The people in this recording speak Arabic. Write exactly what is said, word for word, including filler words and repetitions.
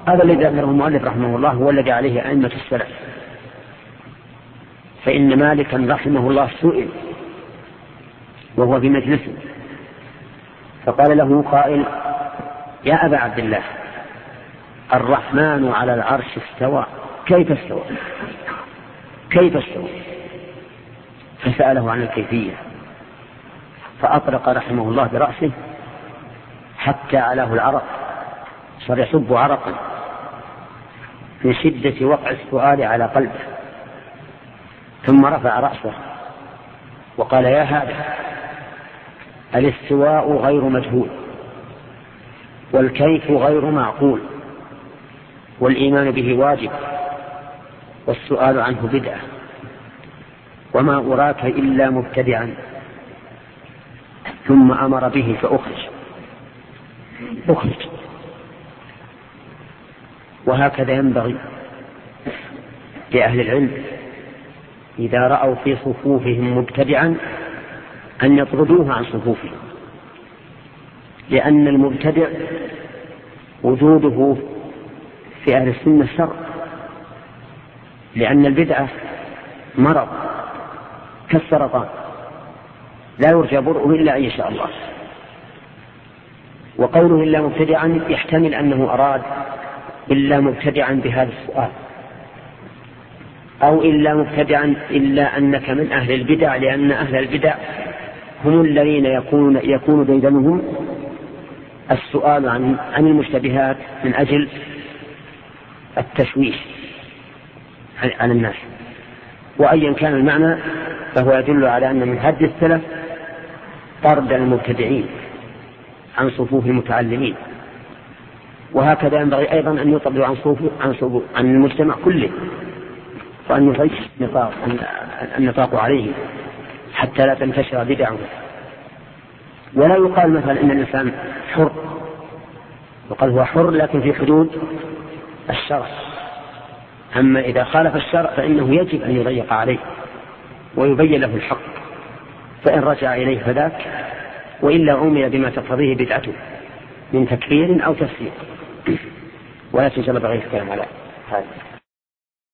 هذا الذي ذكره المؤلف رحمه الله هو الذي عليه أئمة السلف، فإن مالكا رحمه الله سئل وهو في مجلسه فقال له قائل: يا أبا عبد الله، الرحمن على العرش استوى، كيف استوى؟ كيف استوى؟ فسأله عن الكيفية، فأطرق رحمه الله برأسه حتى علاه العرق، صار يصب عرقا من شدة وقع السؤال على قلبه، ثم رفع رأسه وقال: يا هذا، الاستواء غير مجهول، والكيف غير معقول، والإيمان به واجب، والسؤال عنه بدعة، وما أراك إلا مبتدعا. ثم أمر به فأخرج أخرج وهكذا ينبغي لأهل العلم إذا رأوا في صفوفهم مبتدعا أن يطردوه عن صفوفهم، لأن المبتدع وجوده في أهل السنة شر، لأن البدعة مرض كالسرطان لا يرجى برؤه إلا أن يشاء الله. وقوله إلا مبتدعا يحتمل أنه أراد إلا مبتدعا بهذا السؤال، أو إلا مبتدعا إلا أنك من أهل البدع، لأن أهل البدع هم الذين يكون, يكون ديدنهم السؤال عن, عن المشتبهات من أجل التشويش عن الناس. وأيا كان المعنى فهو يدل على أن من هدي السلف طرد المبتدعين عن صفوف المتعلمين، وهكذا ينبغي أيضا أن يطردوا عن صفوف عن, صفوف عن المجتمع كله، وأن يضيق النطاق, النطاق عليه حتى لا تنتشر بدعه. ولا يقال مثلا إن الإنسان حر، يقال هو حر لكن في حدود الشرع، أما إذا خالف الشرع فإنه يجب أن يضيق عليه ويبين له الحق، فإن رجع إليه فذاك، وإلا عمل بما تقتضيه بدعته من تكفير أو تفسير. ولا تنشر بغير الكلام على هذا.